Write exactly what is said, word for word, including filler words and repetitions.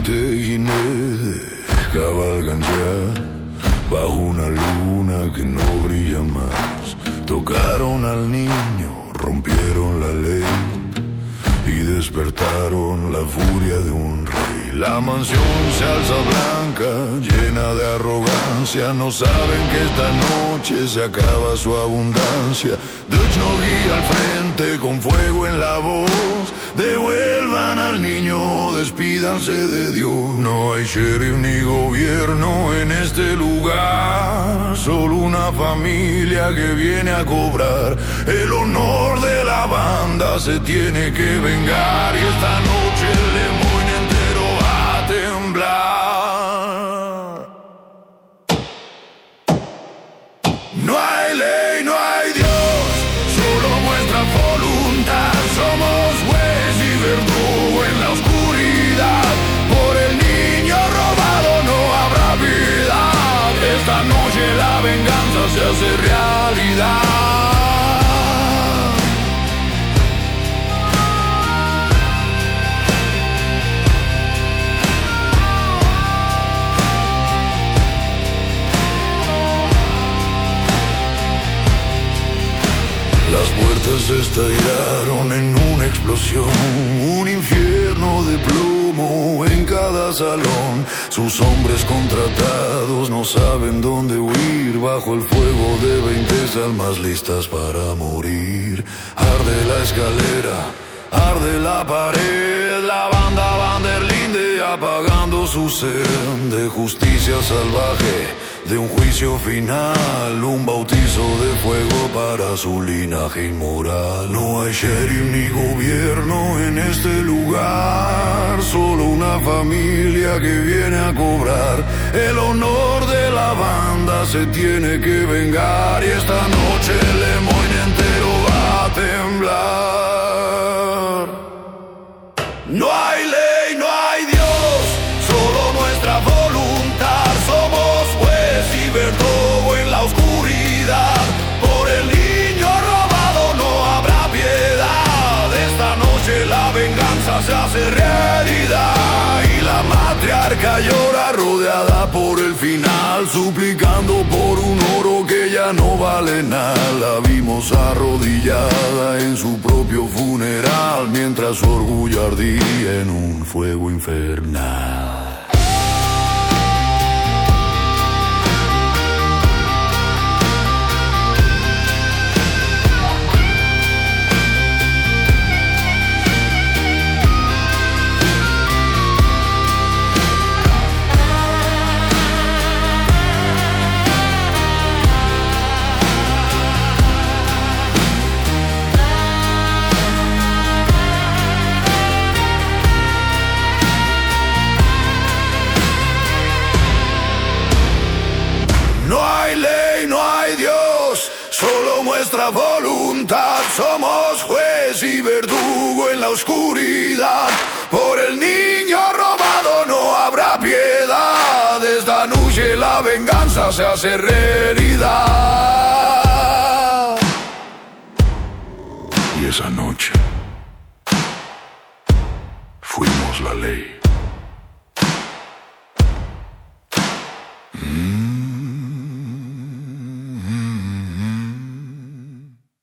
y Ned cabalgan ya bajo una luna que no brilla más. Tocaron al niño, rompieron la ley y despertaron la furia de un rey. La mansión se alza blanca, llena de arrogancia. No saben que esta noche se acaba su abundancia. Dutch no guía al frente con fuego en la voz. Devuelvan al niño, despídanse de Dios. No hay sheriff ni gobierno en este lugar, solo una familia que viene a cobrar. El honor de la banda se tiene que vengar y esta noche el demonio entero va a temblar. No hay ley, no hay Dios, solo nuestra voluntad. Somos juez y verdugo en la oscuridad. Por el niño robado no habrá piedad. Esta noche la venganza se hace realidad. Las puertas estallaron en una explosión, un infierno de plomo en cada salón. Sus hombres contratados no saben dónde huir, bajo el fuego de veinte almas listas para morir. Arde la escalera, arde la pared, la banda Vanderlinde apagando su sed de justicia salvaje, de un juicio final, un bautizo de fuego para su linaje inmoral. No hay sheriff ni gobierno en este lugar, solo una familia que viene a cobrar. El honor de la banda se tiene que vengar y esta noche el demonio entero va a temblar. No hay ley, no hay Dios, solo nuestra voluntad. Somos juez y verdugo en la oscuridad. Por el niño robado no habrá piedad. Esta noche la venganza se hace realidad y la matriarca llora rodeada por el final, suplicando por un oro que ya no vale nada. La vimos arrodillada en su propio funeral, mientras su orgullo ardía en un fuego infernal. Solo nuestra voluntad. Somos juez y verdugo en la oscuridad. Por el niño robado no habrá piedad. Esta noche la venganza se hace realidad. Y esa noche fuimos la ley.